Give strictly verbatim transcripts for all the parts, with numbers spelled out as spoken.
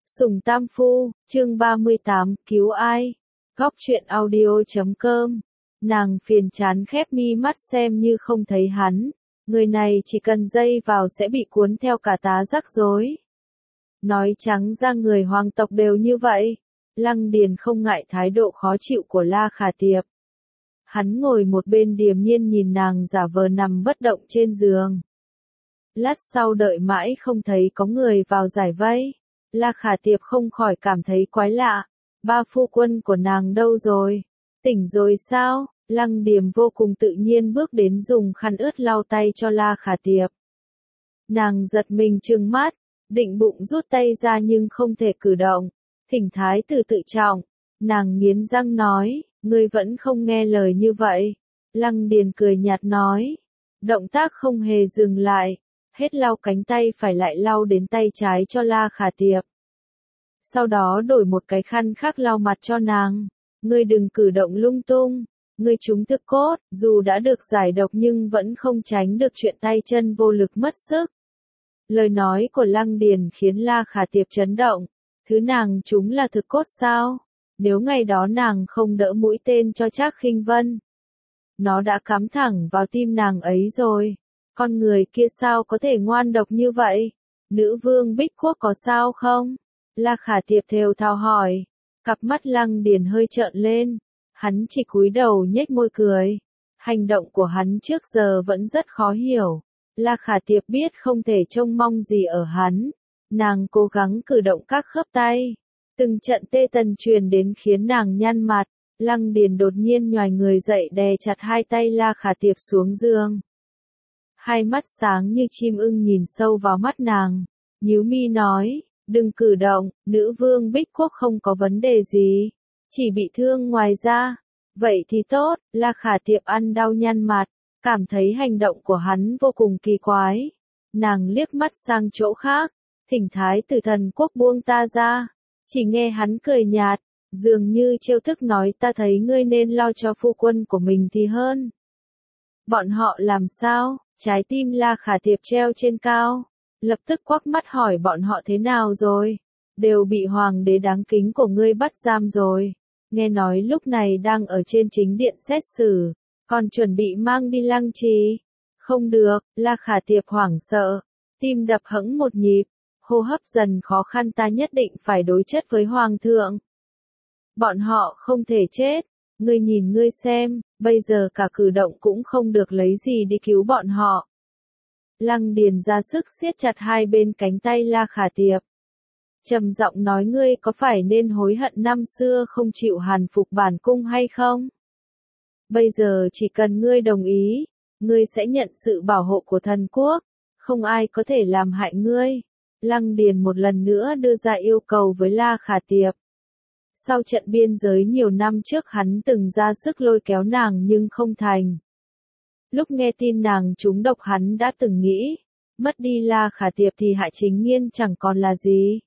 Sùng Tam Phu, chương ba mươi tám, cứu ai? Góc truyện audio chấm com. Nàng phiền chán khép mi mắt xem như không thấy hắn. Người này chỉ cần dây vào sẽ bị cuốn theo cả tá rắc rối. Nói trắng ra người hoàng tộc đều như vậy. Lăng Điền không ngại thái độ khó chịu của La Khả Tiệp. Hắn ngồi một bên điềm nhiên nhìn nàng giả vờ nằm bất động trên giường. Lát sau đợi mãi không thấy có người vào giải vây. La Khả Tiệp không khỏi cảm thấy quái lạ. Ba phu quân của nàng đâu rồi? Tỉnh rồi sao? Lăng Điềm vô cùng tự nhiên bước đến dùng khăn ướt lau tay cho La Khả Tiệp. Nàng giật mình trừng mắt, định bụng rút tay ra nhưng không thể cử động. Thỉnh thái tử tự trọng. Nàng nghiến răng nói, ngươi vẫn không nghe lời như vậy. Lăng Điền cười nhạt nói. Động tác không hề dừng lại. Hết lau cánh tay phải lại lau đến tay trái cho La Khả Tiệp. Sau đó đổi một cái khăn khác lau mặt cho nàng. Ngươi đừng cử động lung tung. Ngươi trúng thực cốt, dù đã được giải độc nhưng vẫn không tránh được chuyện tay chân vô lực mất sức. Lời nói của Lăng Điền khiến La Khả Tiệp chấn động. Thứ nàng trúng là thực cốt sao? Nếu ngày đó nàng không đỡ mũi tên cho Trác Khinh Vân, nó đã cắm thẳng vào tim nàng ấy rồi. Con người kia sao có thể ngoan độc như vậy? Nữ vương Bích Quốc có sao không? La Khả Tiệp thều thào hỏi. Cặp mắt Lăng Điền hơi trợn lên. Hắn chỉ cúi đầu nhếch môi cười. Hành động của hắn trước giờ vẫn rất khó hiểu. La Khả Tiệp biết không thể trông mong gì ở hắn. Nàng cố gắng cử động các khớp tay. Từng trận tê tần truyền đến khiến nàng nhăn mặt. Lăng Điền đột nhiên nhoài người dậy đè chặt hai tay La Khả Tiệp xuống giường. Hai mắt sáng như chim ưng nhìn sâu vào mắt nàng. Nhíu mi nói, đừng cử động, nữ vương Bích Quốc không có vấn đề gì. Chỉ bị thương ngoài ra. Vậy thì tốt, La Khả Tiệp ăn đau nhăn mặt. Cảm thấy hành động của hắn vô cùng kỳ quái. Nàng liếc mắt sang chỗ khác. Thỉnh thái tử thần quốc buông ta ra. Chỉ nghe hắn cười nhạt. Dường như trêu thức nói ta thấy ngươi nên lo cho phu quân của mình thì hơn. Bọn họ làm sao? Trái tim La Khả Tiệp treo trên cao. Lập tức quắc mắt hỏi bọn họ thế nào rồi? Đều bị hoàng đế đáng kính của ngươi bắt giam rồi. Nghe nói lúc này đang ở trên chính điện xét xử. Còn chuẩn bị mang đi Lăng Trì. Không được, La Khả Tiệp hoảng sợ. Tim đập hẫng một nhịp. Hô hấp dần khó khăn, ta nhất định phải đối chất với hoàng thượng. Bọn họ không thể chết. Ngươi nhìn ngươi xem, bây giờ cả cử động cũng không được lấy gì đi cứu bọn họ. Lăng Điền ra sức siết chặt hai bên cánh tay La Khả Tiệp. Trầm giọng nói ngươi có phải nên hối hận năm xưa không chịu hàn phục bản cung hay không? Bây giờ chỉ cần ngươi đồng ý, ngươi sẽ nhận sự bảo hộ của thần quốc. Không ai có thể làm hại ngươi. Lăng Điền một lần nữa đưa ra yêu cầu với La Khả Tiệp. Sau trận biên giới nhiều năm trước hắn từng ra sức lôi kéo nàng nhưng không thành. Lúc nghe tin nàng trúng độc hắn đã từng nghĩ, mất đi La Khả Tiệp thì Hạ Chính Nghiên chẳng còn là gì.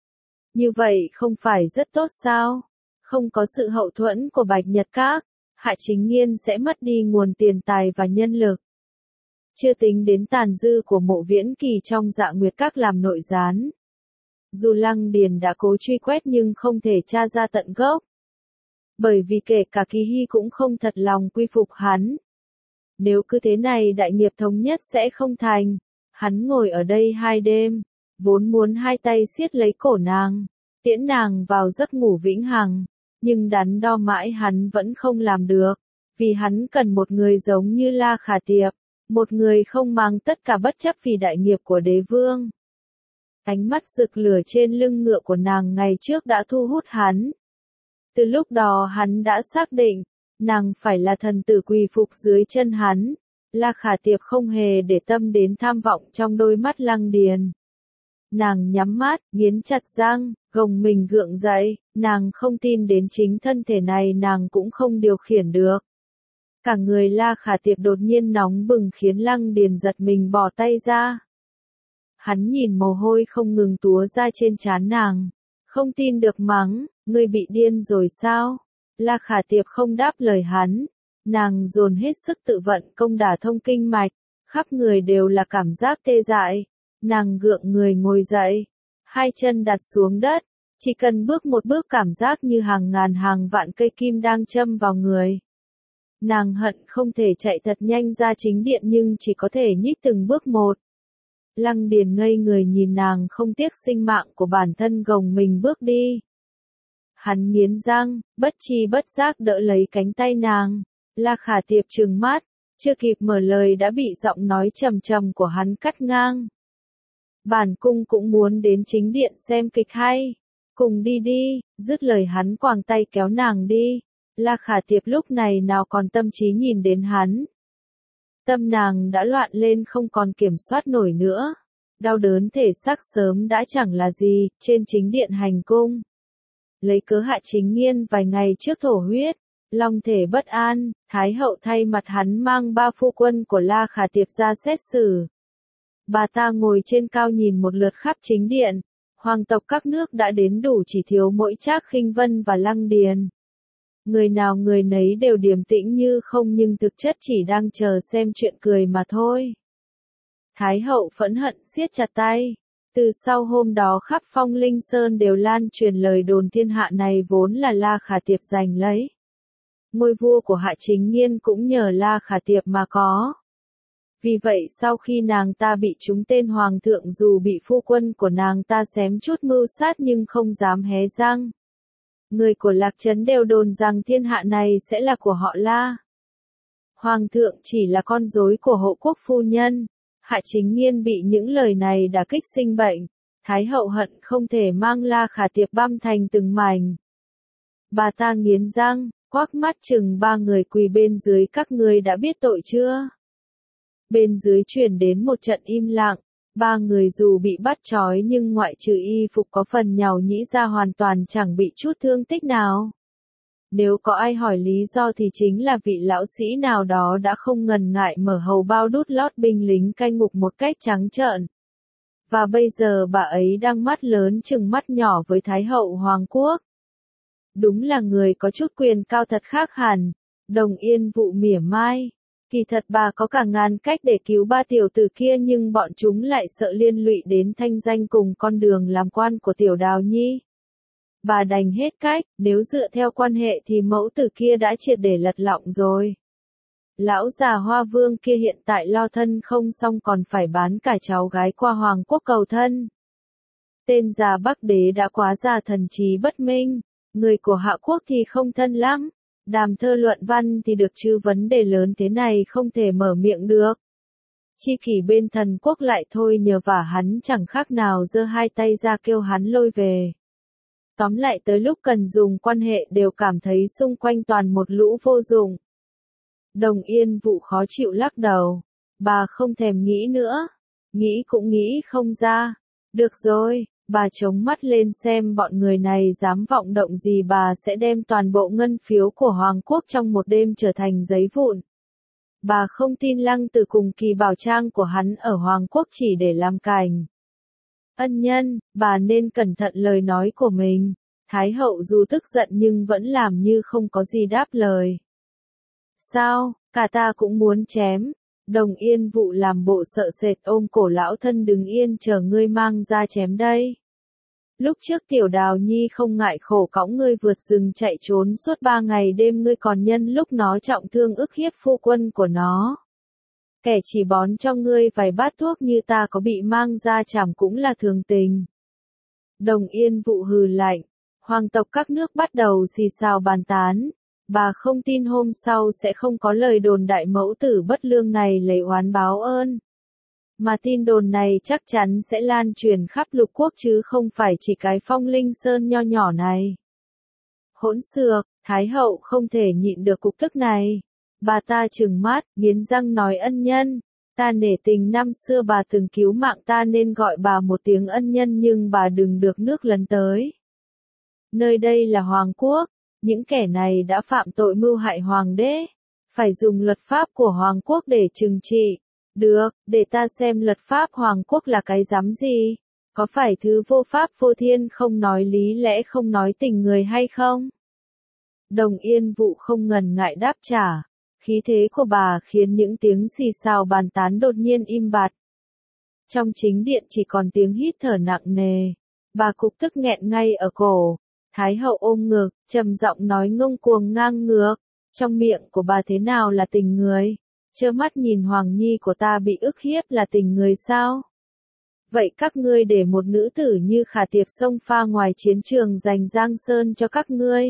Như vậy không phải rất tốt sao? Không có sự hậu thuẫn của Bạch Nhật Các, Hạ Chính Nghiên sẽ mất đi nguồn tiền tài và nhân lực. Chưa tính đến tàn dư của Mộ Viễn Kỳ trong Dạ Nguyệt Các làm nội gián. Dù Lăng Điền đã cố truy quét nhưng không thể tra ra tận gốc. Bởi vì kể cả Kỳ Hy cũng không thật lòng quy phục hắn. Nếu cứ thế này đại nghiệp thống nhất sẽ không thành. Hắn ngồi ở đây hai đêm, vốn muốn hai tay siết lấy cổ nàng, tiễn nàng vào giấc ngủ vĩnh hằng. Nhưng đắn đo mãi hắn vẫn không làm được. Vì hắn cần một người giống như La Khả Tiệp. Một người không mang tất cả bất chấp vì đại nghiệp của đế vương. Ánh mắt rực lửa trên lưng ngựa của nàng ngày trước đã thu hút hắn. Từ lúc đó hắn đã xác định, nàng phải là thần tử quỳ phục dưới chân hắn. La Khả Tiệp không hề để tâm đến tham vọng trong đôi mắt Lăng Điền. Nàng nhắm mắt, nghiến chặt răng, gồng mình gượng dậy, nàng không tin đến chính thân thể này nàng cũng không điều khiển được. Cả người La Khả Tiệp đột nhiên nóng bừng khiến Lăng Điền giật mình bỏ tay ra. Hắn nhìn mồ hôi không ngừng túa ra trên trán nàng. Không tin được mắng, ngươi bị điên rồi sao? La Khả Tiệp không đáp lời hắn. Nàng dồn hết sức tự vận công đả thông kinh mạch. Khắp người đều là cảm giác tê dại. Nàng gượng người ngồi dậy. Hai chân đặt xuống đất. Chỉ cần bước một bước cảm giác như hàng ngàn hàng vạn cây kim đang châm vào người. Nàng hận không thể chạy thật nhanh ra chính điện nhưng chỉ có thể nhích từng bước một. Lăng Điền ngây người nhìn nàng không tiếc sinh mạng của bản thân gồng mình bước đi. Hắn nghiến răng, bất chi bất giác đỡ lấy cánh tay nàng. La Khả Tiệp trừng mắt, chưa kịp mở lời đã bị giọng nói trầm trầm của hắn cắt ngang. Bản cung cũng muốn đến chính điện xem kịch hay. Cùng đi đi, dứt lời hắn quàng tay kéo nàng đi. La Khả Tiệp lúc này nào còn tâm trí nhìn đến hắn. Tâm nàng đã loạn lên không còn kiểm soát nổi nữa. Đau đớn thể xác sớm đã chẳng là gì, trên chính điện hành cung. Lấy cớ Hạ Chính Nghiên vài ngày trước thổ huyết, long thể bất an, Thái hậu thay mặt hắn mang ba phu quân của La Khả Tiệp ra xét xử. Bà ta ngồi trên cao nhìn một lượt khắp chính điện, hoàng tộc các nước đã đến đủ chỉ thiếu mỗi Trác Khinh Vân và Lăng Điền. Người nào người nấy đều điềm tĩnh như không nhưng thực chất chỉ đang chờ xem chuyện cười mà thôi. Thái hậu phẫn hận siết chặt tay. Từ sau hôm đó khắp Phong Linh Sơn đều lan truyền lời đồn thiên hạ này vốn là La Khả Tiệp giành lấy. Ngôi vua của Hạ Chính Nghiên cũng nhờ La Khả Tiệp mà có. Vì vậy sau khi nàng ta bị trúng tên hoàng thượng dù bị phu quân của nàng ta xém chút mưu sát nhưng không dám hé răng. Người của Lạc Trấn đều đồn rằng thiên hạ này sẽ là của họ La. Hoàng thượng chỉ là con rối của hộ quốc phu nhân. Hạ Chính Nghiên bị những lời này đả kích sinh bệnh. Thái hậu hận không thể mang La Khả Tiệp băm thành từng mảnh. Bà ta nghiến răng, quắc mắt chừng ba người quỳ bên dưới, các ngươi đã biết tội chưa? Bên dưới truyền đến một trận im lặng. Ba người dù bị bắt trói nhưng ngoại trừ y phục có phần nhàu nhĩ ra hoàn toàn chẳng bị chút thương tích nào. Nếu có ai hỏi lý do thì chính là vị lão sĩ nào đó đã không ngần ngại mở hầu bao đút lót binh lính canh ngục một cách trắng trợn. Và bây giờ bà ấy đang mắt lớn chừng mắt nhỏ với Thái hậu Hoàng quốc. Đúng là người có chút quyền cao thật khác hẳn. Đồng Yên Vụ mỉa mai. Kỳ thật bà có cả ngàn cách để cứu ba tiểu tử kia nhưng bọn chúng lại sợ liên lụy đến thanh danh cùng con đường làm quan của tiểu Đào Nhi. Bà đành hết cách, nếu dựa theo quan hệ thì mẫu tử kia đã triệt để lật lọng rồi. Lão già Hoa Vương kia hiện tại lo thân không xong còn phải bán cả cháu gái qua Hoàng quốc cầu thân. Tên già Bắc Đế đã quá già thần trí bất minh, người của Hạ quốc thì không thân lắm. Đàm thơ luận văn thì được chứ vấn đề lớn thế này không thể mở miệng được. Chi kỷ bên Thần quốc lại thôi nhờ vả hắn chẳng khác nào giơ hai tay ra kêu hắn lôi về. Tóm lại tới lúc cần dùng quan hệ đều cảm thấy xung quanh toàn một lũ vô dụng. Đồng Yên Vụ khó chịu lắc đầu. Bà không thèm nghĩ nữa. Nghĩ cũng nghĩ không ra. Được rồi. Bà chống mắt lên xem bọn người này dám vọng động gì bà sẽ đem toàn bộ ngân phiếu của Hoàng quốc trong một đêm trở thành giấy vụn. Bà không tin Lăng Tử cùng kỳ bảo trang của hắn ở Hoàng quốc chỉ để làm cảnh. Ân nhân, bà nên cẩn thận lời nói của mình. Thái hậu dù tức giận nhưng vẫn làm như không có gì đáp lời. Sao, cả ta cũng muốn chém. Đồng Yên Vụ làm bộ sợ sệt ôm cổ lão thân đứng yên chờ ngươi mang ra chém đây. Lúc trước tiểu Đào Nhi không ngại khổ cõng ngươi vượt rừng chạy trốn suốt ba ngày đêm ngươi còn nhân lúc nó trọng thương ức hiếp phu quân của nó. Kẻ chỉ bón cho ngươi vài bát thuốc như ta có bị mang ra chảm cũng là thường tình. Đồng Yên Vụ hừ lạnh. Hoàng tộc các nước bắt đầu xì xào bàn tán. Bà không tin hôm sau sẽ không có lời đồn đại mẫu tử bất lương này lấy oán báo ơn. Mà tin đồn này chắc chắn sẽ lan truyền khắp lục quốc chứ không phải chỉ cái Phong Linh Sơn nho nhỏ này. Hỗn xược, Thái hậu không thể nhịn được cục tức này. Bà ta trừng mắt, nghiến răng nói ân nhân. Ta nể tình năm xưa bà từng cứu mạng ta nên gọi bà một tiếng ân nhân nhưng bà đừng được nước lấn tới. Nơi đây là Hoàng quốc. Những kẻ này đã phạm tội mưu hại hoàng đế. Phải dùng luật pháp của Hoàng quốc để trừng trị. Được, để ta xem luật pháp Hoàng quốc là cái rắm gì. Có phải thứ vô pháp vô thiên không nói lý lẽ không nói tình người hay không? Đồng Yên Vụ không ngần ngại đáp trả. Khí thế của bà khiến những tiếng xì xào bàn tán đột nhiên im bặt. Trong chính điện chỉ còn tiếng hít thở nặng nề. Bà cục tức nghẹn ngay ở cổ. Thái hậu ôm ngực, trầm giọng nói ngông cuồng ngang ngược. Trong miệng của bà thế nào là tình người? Trơ mắt nhìn Hoàng Nhi của ta bị ức hiếp là tình người sao? Vậy các ngươi để một nữ tử như Khả Tiệp xông pha ngoài chiến trường giành Giang Sơn cho các ngươi.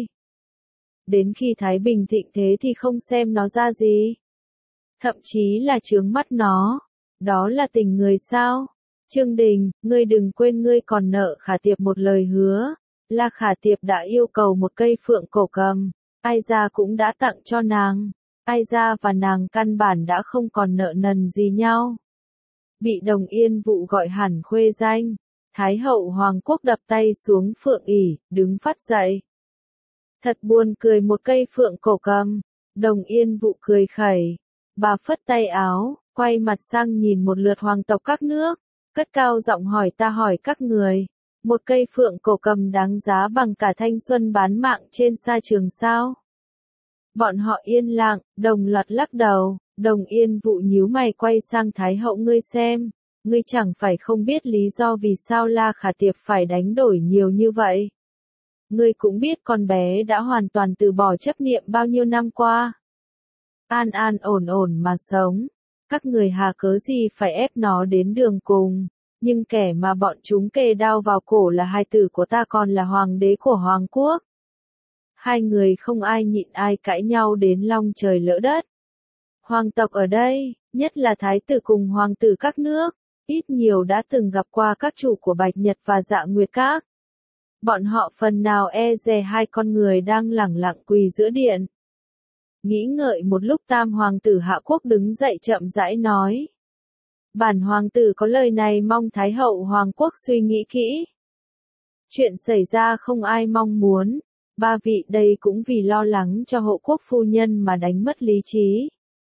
Đến khi Thái Bình thịnh thế thì không xem nó ra gì. Thậm chí là chướng mắt nó. Đó là tình người sao? Trương Đình, ngươi đừng quên ngươi còn nợ Khả Tiệp một lời hứa. Là Khả Tiệp đã yêu cầu một cây phượng cổ cầm. Ai ra cũng đã tặng cho nàng. Ai ra và nàng căn bản đã không còn nợ nần gì nhau. Bị Đồng Yên Vụ gọi hẳn khuê danh. Thái hậu Hoàng Quốc đập tay xuống phượng ỷ, đứng phát dậy. Thật buồn cười, một cây phượng cổ cầm. Đồng Yên Vụ cười khẩy. Bà phất tay áo, quay mặt sang nhìn một lượt hoàng tộc các nước. Cất cao giọng hỏi, ta hỏi các người. Một cây phượng cổ cầm đáng giá bằng cả thanh xuân bán mạng trên sa trường sao? Bọn họ yên lặng, đồng loạt lắc đầu. Đồng Yên Vụ nhíu mày quay sang Thái hậu, ngươi xem. Ngươi chẳng phải không biết lý do vì sao La Khả Tiệp phải đánh đổi nhiều như vậy. Ngươi cũng biết con bé đã hoàn toàn từ bỏ chấp niệm bao nhiêu năm qua. An an ổn ổn mà sống. Các người hà cớ gì phải ép nó đến đường cùng. Nhưng kẻ mà bọn chúng kề đao vào cổ là hài tử của ta, còn là hoàng đế của Hoàng Quốc. Hai người không ai nhịn ai cãi nhau đến long trời lỡ đất. Hoàng tộc ở đây, nhất là thái tử cùng hoàng tử các nước, ít nhiều đã từng gặp qua các chủ của Bạch Nhật và Dạ Nguyệt Các. Bọn họ phần nào e dè hai con người đang lẳng lặng quỳ giữa điện. Nghĩ ngợi một lúc, tam hoàng tử Hạ Quốc đứng dậy chậm rãi nói. Bản hoàng tử có lời này mong Thái hậu Hoàng Quốc suy nghĩ kỹ. Chuyện xảy ra không ai mong muốn, ba vị đây cũng vì lo lắng cho hộ quốc phu nhân mà đánh mất lý trí.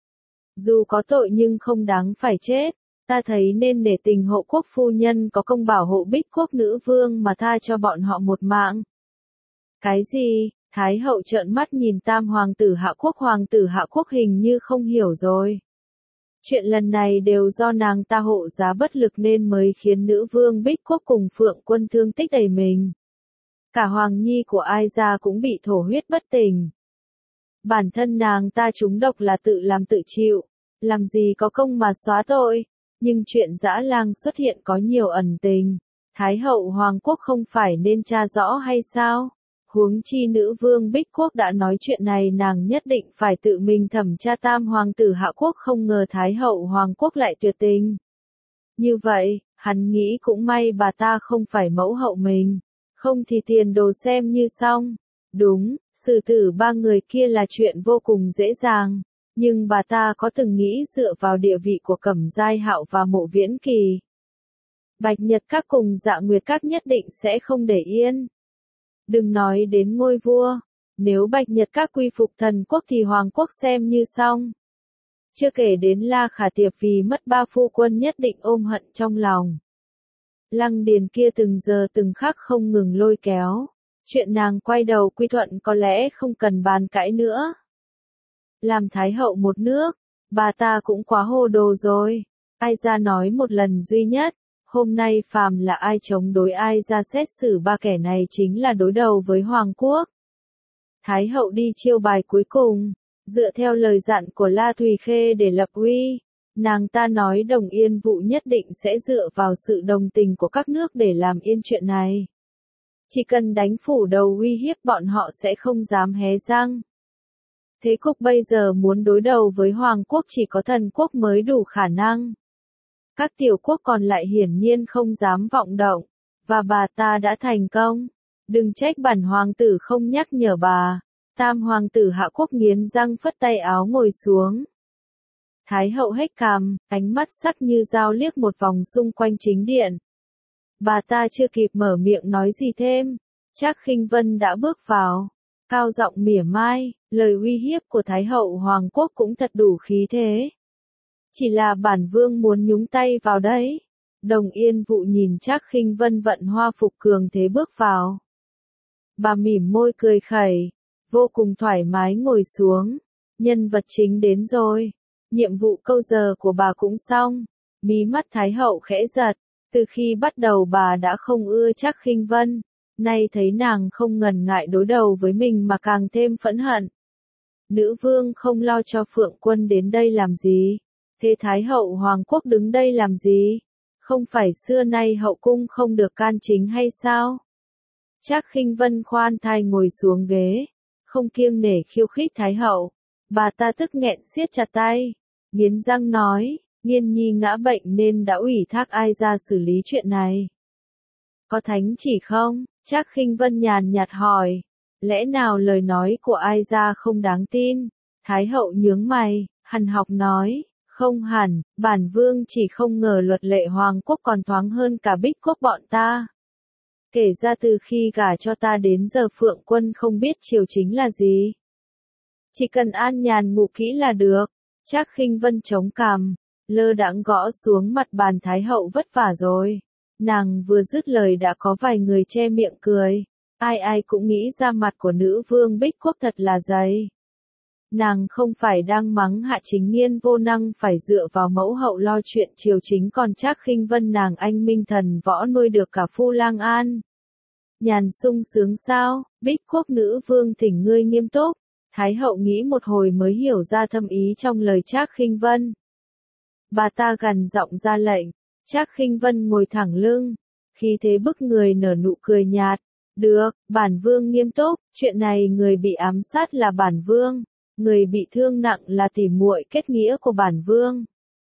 Dù có tội nhưng không đáng phải chết, ta thấy nên để tình hộ quốc phu nhân có công bảo hộ Bích Quốc nữ vương mà tha cho bọn họ một mạng. Cái gì? Thái hậu trợn mắt nhìn tam hoàng tử Hạ Quốc. Hoàng tử Hạ Quốc hình như không hiểu rồi. Chuyện lần này đều do nàng ta hộ giá bất lực nên mới khiến nữ vương Bích Quốc cùng Phượng Quân thương tích đầy mình. Cả Hoàng Nhi của Ai Gia cũng bị thổ huyết bất tỉnh. Bản thân nàng ta trúng độc là tự làm tự chịu, làm gì có công mà xóa tội. Nhưng chuyện dã lang xuất hiện có nhiều ẩn tình. Thái hậu Hoàng Quốc không phải nên tra rõ hay sao? Huống chi nữ vương Bích Quốc đã nói chuyện này, nàng nhất định phải tự mình thẩm tra. Tam hoàng tử Hạ Quốc không ngờ Thái hậu Hoàng Quốc lại tuyệt tình. Như vậy, hắn nghĩ cũng may bà ta không phải mẫu hậu mình. Không thì tiền đồ xem như xong. Đúng, xử tử ba người kia là chuyện vô cùng dễ dàng. Nhưng bà ta có từng nghĩ dựa vào địa vị của Cẩm Giai Hạo và Mộ Viễn Kỳ, Bạch Nhật Các cùng Dạ Nguyệt Các nhất định sẽ không để yên. Đừng nói đến ngôi vua, nếu Bạch Nhật Các quy phục thần quốc thì Hoàng Quốc xem như xong. Chưa kể đến La Khả Tiệp vì mất ba phu quân nhất định ôm hận trong lòng. Lăng Điền kia từng giờ từng khắc không ngừng lôi kéo. Chuyện nàng quay đầu quy thuận có lẽ không cần bàn cãi nữa. Làm thái hậu một nước, bà ta cũng quá hồ đồ rồi. Ai ra nói một lần duy nhất, hôm nay phàm là ai chống đối Ai ra xét xử ba kẻ này chính là đối đầu với Hoàng Quốc. Thái hậu đi chiêu bài cuối cùng, dựa theo lời dặn của La Thùy Khê để lập uy. Nàng ta nói Đồng Yên Vụ nhất định sẽ dựa vào sự đồng tình của các nước để làm yên chuyện này. Chỉ cần đánh phủ đầu uy hiếp bọn họ sẽ không dám hé răng. Thế cục bây giờ muốn đối đầu với Hoàng Quốc chỉ có thần quốc mới đủ khả năng. Các tiểu quốc còn lại hiển nhiên không dám vọng động, và bà ta đã thành công. Đừng trách bản hoàng tử không nhắc nhở bà. Tam hoàng tử Hạ Quốc nghiến răng phất tay áo ngồi xuống. Thái hậu hếch cằm, ánh mắt sắc như dao liếc một vòng xung quanh chính điện. Bà ta chưa kịp mở miệng nói gì thêm, Trác Khinh Vân đã bước vào, cao giọng mỉa mai, lời uy hiếp của Thái hậu Hoàng Quốc cũng thật đủ khí thế. Chỉ là bản vương muốn nhúng tay vào đấy. Đồng Yên Vụ nhìn Trác Khinh Vân vận hoa phục cường thế bước vào. Bà mỉm môi cười khẩy, vô cùng thoải mái ngồi xuống. Nhân vật chính đến rồi. Nhiệm vụ câu giờ của bà cũng xong. Mí mắt Thái hậu khẽ giật. Từ khi bắt đầu bà đã không ưa Trác Khinh Vân, nay thấy nàng không ngần ngại đối đầu với mình mà càng thêm phẫn hận. Nữ vương không lo cho Phượng Quân đến đây làm gì? Thế Thái hậu Hoàng quốc đứng đây làm gì? Không phải xưa nay hậu cung không được can chính hay sao? Trác Khinh Vân khoan thai ngồi xuống ghế, không kiêng nể khiêu khích Thái hậu. Bà ta tức nghẹn siết chặt tay, nghiến răng nói, Nghiên nhi ngã bệnh nên đã ủy thác ai ra xử lý chuyện này. Có thánh chỉ không? Trác Khinh Vân nhàn nhạt hỏi. Lẽ nào lời nói của ai ra không đáng tin? Thái hậu nhướng mày, hằn học nói, không hẳn, bản vương chỉ không ngờ luật lệ Hoàng quốc còn thoáng hơn cả Bích quốc bọn ta. Kể ra từ khi gả cho ta đến giờ Phượng Quân không biết triều chính là gì. Chỉ cần an nhàn ngủ kỹ là được. Trác Khinh Vân chống cằm, lơ đãng gõ xuống mặt bàn. Thái hậu vất vả rồi. Nàng vừa dứt lời đã có vài người che miệng cười. Ai ai cũng nghĩ ra mặt của nữ vương Bích quốc thật là dày. Nàng không phải đang mắng Hạ Chính Nghiên vô năng phải dựa vào mẫu hậu lo chuyện triều chính, còn Trác Khinh Vân nàng anh minh thần võ nuôi được cả Phu Lang An. Nhàn sung sướng sao? Bích quốc nữ vương thỉnh ngươi nghiêm túc. Thái hậu nghĩ một hồi mới hiểu ra thâm ý trong lời Trác Khinh Vân. Bà ta gằn giọng ra lệnh. Trác Khinh Vân ngồi thẳng lưng, khí thế bức người nở nụ cười nhạt. Được, bản vương nghiêm túc, chuyện này người bị ám sát là bản vương, người bị thương nặng là tỉ muội kết nghĩa của bản vương.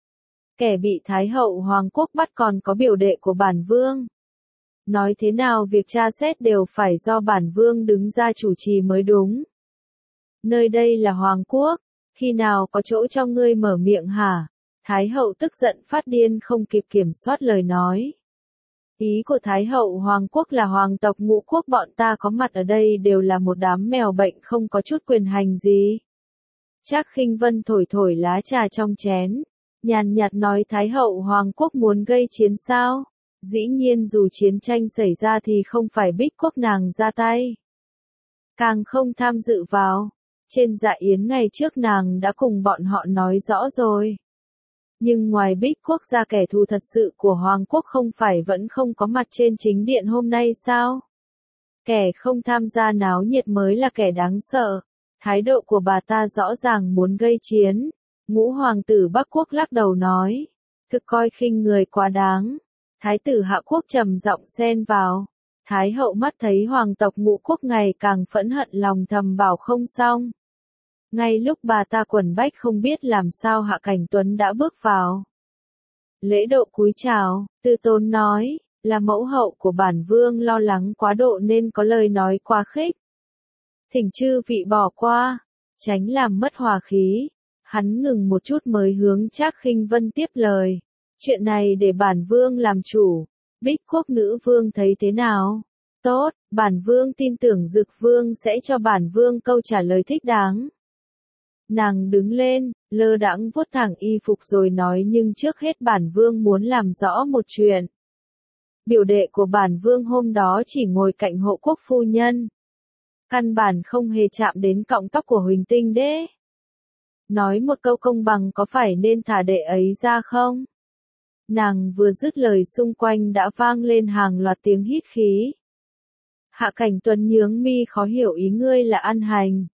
Kẻ bị Thái hậu Hoàng quốc bắt còn có biểu đệ của bản vương. Nói thế nào việc tra xét đều phải do bản vương đứng ra chủ trì mới đúng. Nơi đây là Hoàng quốc, khi nào có chỗ cho ngươi mở miệng hả? Thái hậu tức giận phát điên không kịp kiểm soát lời nói. Ý của Thái hậu Hoàng quốc là hoàng tộc Ngũ quốc bọn ta có mặt ở đây đều là một đám mèo bệnh không có chút quyền hành gì. Trác Khinh Vân thổi thổi lá trà trong chén, nhàn nhạt nói Thái hậu Hoàng quốc muốn gây chiến sao? Dĩ nhiên dù chiến tranh xảy ra thì không phải Bích quốc nàng ra tay. Càng không tham dự vào. Trên dạ yến ngày trước nàng đã cùng bọn họ nói rõ rồi. Nhưng ngoài Bích quốc ra kẻ thù thật sự của Hoàng quốc không phải vẫn không có mặt trên chính điện hôm nay sao? Kẻ không tham gia náo nhiệt mới là kẻ đáng sợ. Thái độ của bà ta rõ ràng muốn gây chiến. Ngũ hoàng tử Bắc quốc lắc đầu nói. Thực coi khinh người quá đáng. Thái tử Hạ quốc trầm giọng xen vào. Thái hậu mắt thấy hoàng tộc Ngũ quốc ngày càng phẫn hận lòng thầm bảo không xong. Ngay lúc bà ta quẩn bách không biết làm sao Hạ Cảnh Tuấn đã bước vào. Lễ độ cúi chào, Tư Tôn nói, là mẫu hậu của bản vương lo lắng quá độ nên có lời nói quá khích. Thỉnh chư vị bỏ qua, tránh làm mất hòa khí. Hắn ngừng một chút mới hướng Trác Khinh Vân tiếp lời. Chuyện này để bản vương làm chủ. Bích quốc nữ vương thấy thế nào? Tốt, bản vương tin tưởng Dực vương sẽ cho bản vương câu trả lời thích đáng. Nàng đứng lên, lơ đãng vuốt thẳng y phục rồi nói nhưng trước hết bản vương muốn làm rõ một chuyện. Biểu đệ của bản vương hôm đó chỉ ngồi cạnh hộ quốc phu nhân. Căn bản không hề chạm đến cọng tóc của Huỳnh Tinh đế. Nói một câu công bằng có phải nên thả đệ ấy ra không? Nàng vừa dứt lời xung quanh đã vang lên hàng loạt tiếng hít khí. Hạ Cảnh Tuấn nhướng mi khó hiểu ý ngươi là An Hành.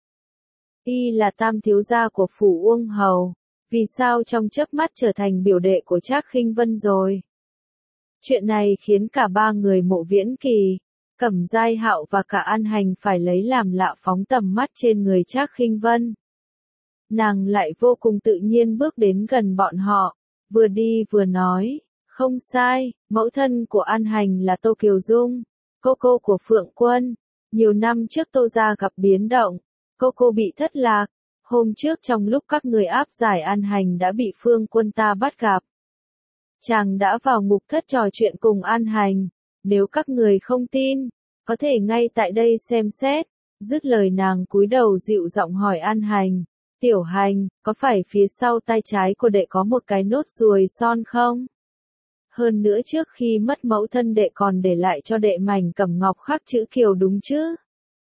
Y là tam thiếu gia của phủ Uông Hầu, vì sao trong chớp mắt trở thành biểu đệ của Trác Khinh Vân rồi? Chuyện này khiến cả ba người Mộ Viễn Kỳ, Cẩm Giai Hạo và cả An Hành phải lấy làm lạ phóng tầm mắt trên người Trác Khinh Vân. Nàng lại vô cùng tự nhiên bước đến gần bọn họ, vừa đi vừa nói, không sai, mẫu thân của An Hành là Tô Kiều Dung, cô cô của Phượng Quân. Nhiều năm trước Tô gia gặp biến động. Cô cô bị thất lạc, hôm trước trong lúc các người áp giải An Hành đã bị Phương Quân ta bắt gặp. Chàng đã vào ngục thất trò chuyện cùng An Hành, nếu các người không tin, có thể ngay tại đây xem xét. Dứt lời nàng cúi đầu dịu giọng hỏi An Hành, tiểu Hành, có phải phía sau tay trái của đệ có một cái nốt ruồi son không? Hơn nữa trước khi mất mẫu thân đệ còn để lại cho đệ mảnh cẩm ngọc khắc chữ Kiều đúng chứ?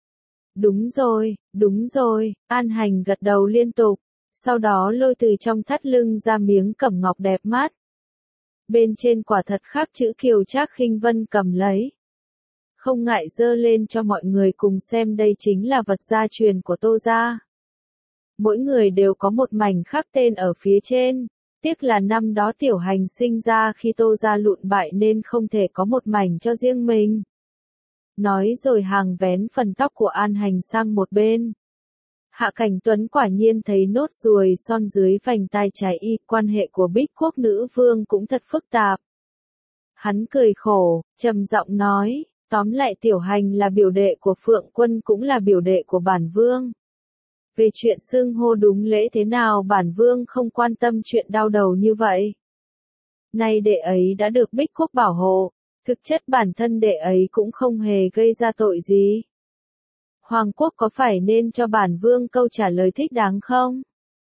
Đúng rồi, đúng rồi, An Hành gật đầu liên tục, sau đó lôi từ trong thắt lưng ra miếng cẩm ngọc đẹp mắt. bên trên quả thật khắc chữ Kiều Trác Khinh Vân cầm lấy. Không ngại dơ lên cho mọi người cùng xem, đây chính là vật gia truyền của Tô gia. Mỗi người đều có một mảnh khắc tên ở phía trên, tiếc là năm đó Tiểu Hành sinh ra khi Tô gia lụn bại nên không thể có một mảnh cho riêng mình. Nói rồi hàng vén phần tóc của An Hành sang một bên. Hạ Cảnh Tuấn quả nhiên thấy nốt ruồi son dưới vành tai trái y, quan hệ của Bích Quốc nữ vương cũng thật phức tạp. Hắn cười khổ, trầm giọng nói, tóm lại Tiểu Hành là biểu đệ của Phượng Quân cũng là biểu đệ của bản vương. Về chuyện xưng hô đúng lễ thế nào bản vương không quan tâm chuyện đau đầu như vậy. Nay đệ ấy đã được Bích Quốc bảo hộ, thực chất bản thân đệ ấy cũng không hề gây ra tội gì. Hoàng quốc có phải nên cho bản vương câu trả lời thích đáng không?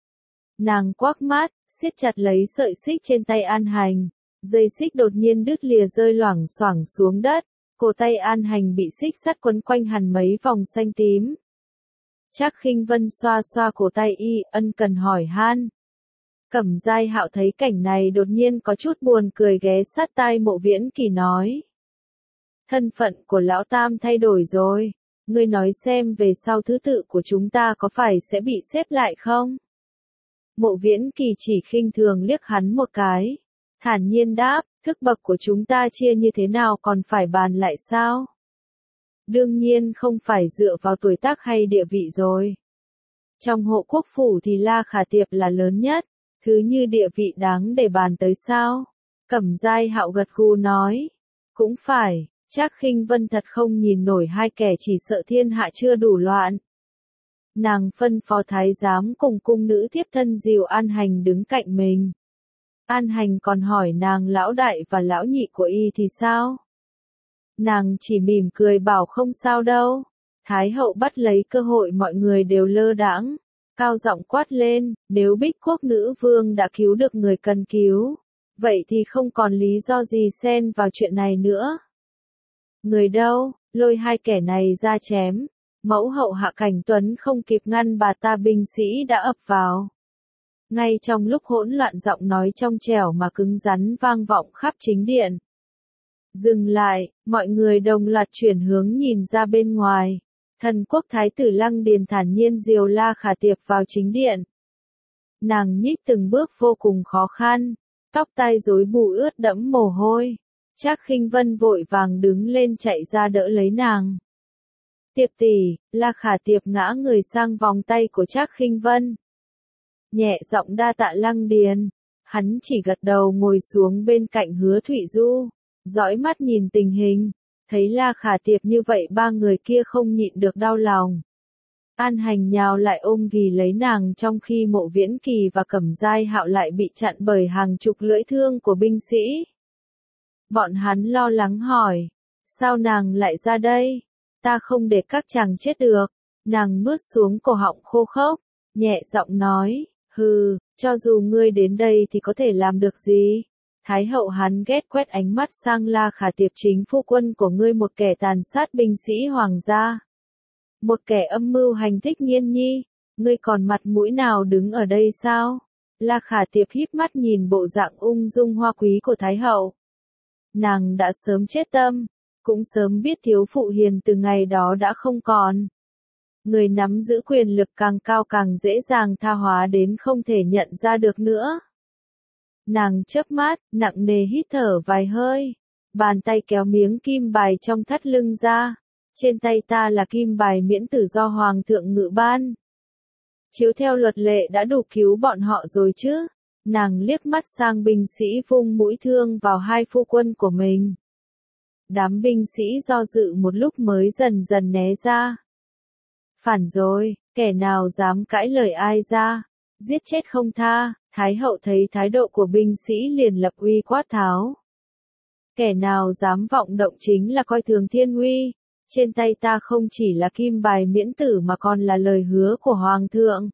Nàng quắc mắt, siết chặt lấy sợi xích trên tay An Hành, dây xích đột nhiên đứt lìa rơi loảng xoảng xuống đất, cổ tay An Hành bị xích sắt quấn quanh hẳn mấy vòng xanh tím. Trác Khinh Vân xoa xoa cổ tay y, ân cần hỏi han. Cẩm Giai Hạo thấy cảnh này đột nhiên có chút buồn cười ghé sát tai Mộ Viễn Kỳ nói. Thân phận của lão tam thay đổi rồi, ngươi nói xem về sau thứ tự của chúng ta có phải sẽ bị xếp lại không? Mộ Viễn Kỳ chỉ khinh thường liếc hắn một cái, thản nhiên đáp, thức bậc của chúng ta chia như thế nào còn phải bàn lại sao? Đương nhiên không phải dựa vào tuổi tác hay địa vị rồi. Trong hộ quốc phủ thì La Khả Tiệp là lớn nhất, thứ như địa vị đáng để bàn tới sao? Cẩm Giai Hạo gật gù nói, cũng phải, Trác Khinh Vân thật không nhìn nổi hai kẻ chỉ sợ thiên hạ chưa đủ loạn. Nàng phân phó thái giám cùng cung nữ thiếp thân dìu An Hành đứng cạnh mình. An Hành còn hỏi nàng lão đại và lão nhị của y thì sao? Nàng chỉ mỉm cười bảo không sao đâu. Thái hậu bắt lấy cơ hội mọi người đều lơ đãng, cao giọng quát lên, nếu Bích Quốc nữ vương đã cứu được người cần cứu, vậy thì không còn lý do gì xen vào chuyện này nữa. Người đâu, lôi hai kẻ này ra chém. Mẫu hậu Hạ Cảnh Tuấn không kịp ngăn bà ta, binh sĩ đã ập vào. Ngay trong lúc hỗn loạn, giọng nói trong trẻo mà cứng rắn vang vọng khắp chính điện. Dừng lại, mọi người đồng loạt chuyển hướng nhìn ra bên ngoài. Thần quốc thái tử Lăng Điền thản nhiên dìu La Khả Tiệp vào chính điện. Nàng nhích từng bước vô cùng khó khăn, tóc tai rối bù ướt đẫm mồ hôi. Trác Khinh Vân vội vàng đứng lên chạy ra đỡ lấy nàng. Tiệp tỷ, La Khả Tiệp ngã người sang vòng tay của Trác Khinh Vân. Nhẹ giọng đa tạ Lăng Điền, hắn chỉ gật đầu ngồi xuống bên cạnh Hứa Thụy Du, dõi mắt nhìn tình hình, thấy La Khả Tiệp như vậy ba người kia không nhịn được đau lòng. An Hành nhào lại ôm ghì lấy nàng trong khi Mộ Viễn Kỳ và Cẩm Giai Hạo lại bị chặn bởi hàng chục lưỡi thương của binh sĩ. Bọn hắn lo lắng hỏi, sao nàng lại ra đây? Ta không để các chàng chết được. Nàng nuốt xuống cổ họng khô khốc, nhẹ giọng nói, hừ, cho dù ngươi đến đây thì có thể làm được gì? Thái hậu hắn ghét quét ánh mắt sang La Khả Tiệp, chính phu quân của ngươi một kẻ tàn sát binh sĩ hoàng gia. Một kẻ âm mưu hành thích Nghiên Nhi, ngươi còn mặt mũi nào đứng ở đây sao? La Khả Tiệp híp mắt nhìn bộ dạng ung dung hoa quý của Thái hậu. Nàng đã sớm chết tâm, cũng sớm biết thiếu phụ hiền từ ngày đó đã không còn. Người nắm giữ quyền lực càng cao càng dễ dàng tha hóa đến không thể nhận ra được nữa. Nàng chớp mắt, nặng nề hít thở vài hơi, bàn tay kéo miếng kim bài trong thắt lưng ra. Trên tay ta là kim bài miễn tử do Hoàng thượng ngự ban. Chiếu theo luật lệ đã đủ cứu bọn họ rồi chứ. Nàng liếc mắt sang binh sĩ vung mũi thương vào hai phu quân của mình. Đám binh sĩ do dự một lúc mới dần dần né ra. Phản rồi, kẻ nào dám cãi lời ai ra, giết chết không tha. Thái hậu thấy thái độ của binh sĩ liền lập uy quát tháo. Kẻ nào dám vọng động chính là coi thường thiên uy. Trên tay ta không chỉ là kim bài miễn tử mà còn là lời hứa của Hoàng thượng.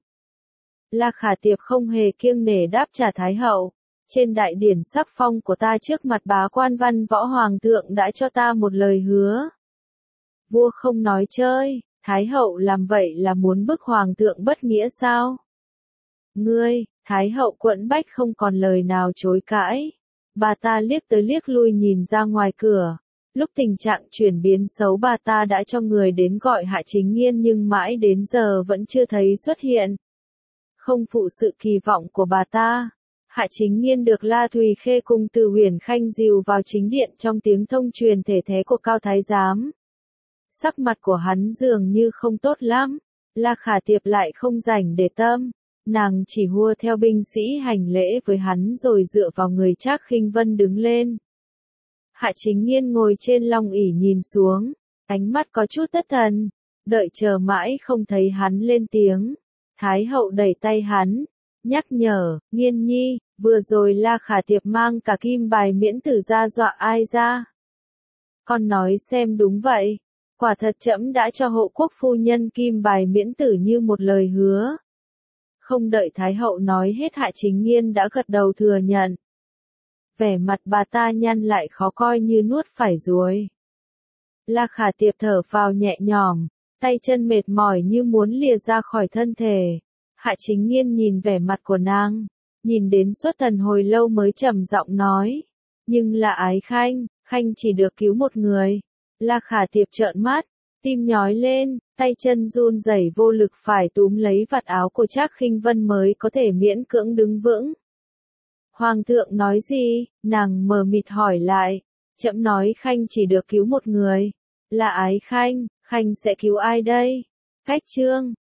La Khả Tiệp không hề kiêng nể đáp trả Thái hậu. Trên đại điển sắc phong của ta trước mặt bá quan văn võ Hoàng thượng đã cho ta một lời hứa. Vua không nói chơi, Thái hậu làm vậy là muốn bức Hoàng thượng bất nghĩa sao? Ngươi, Thái hậu quẫn bách không còn lời nào chối cãi. Bà ta liếc tới liếc lui nhìn ra ngoài cửa. Lúc tình trạng chuyển biến xấu bà ta đã cho người đến gọi Hạ Chính Nghiên nhưng mãi đến giờ vẫn chưa thấy xuất hiện. Không phụ sự kỳ vọng của bà ta. Hạ Chính Nghiên được La Thùy Khê cùng Từ Huyền Khanh dìu vào chính điện trong tiếng thông truyền thể thế của Cao Thái Giám. Sắc mặt của hắn dường như không tốt lắm. La Khả Tiệp lại không rảnh để tâm. Nàng chỉ hua theo binh sĩ hành lễ với hắn rồi dựa vào người Trác Khinh Vân đứng lên. Hạ Chính Nghiên ngồi trên long ỷ nhìn xuống, ánh mắt có chút thất thần, đợi chờ mãi không thấy hắn lên tiếng. Thái hậu đẩy tay hắn, nhắc nhở, Nghiên nhi, vừa rồi La Khả Tiệp mang cả kim bài miễn tử ra dọa ai ra? Con nói xem đúng vậy, quả thật trẫm đã cho hộ quốc phu nhân kim bài miễn tử như một lời hứa. Không đợi Thái hậu nói hết Hạ Chính Nghiên đã gật đầu thừa nhận. Vẻ mặt bà ta nhăn lại khó coi như nuốt phải ruồi. La Khả Tiệp thở phào nhẹ nhõm, tay chân mệt mỏi như muốn lìa ra khỏi thân thể. Hạ Chính Nghiên nhìn vẻ mặt của nàng, nhìn đến xuất thần hồi lâu mới trầm giọng nói. Nhưng là Ái Khanh, Khanh chỉ được cứu một người. La Khả Tiệp trợn mắt, tim nhói lên, tay chân run rẩy vô lực phải túm lấy vạt áo của Trác Khinh Vân mới có thể miễn cưỡng đứng vững. Hoàng thượng nói gì? Nàng mờ mịt hỏi lại. Trẫm nói Khanh chỉ được cứu một người. Là Ái Khanh, Khanh sẽ cứu ai đây? Cách chương,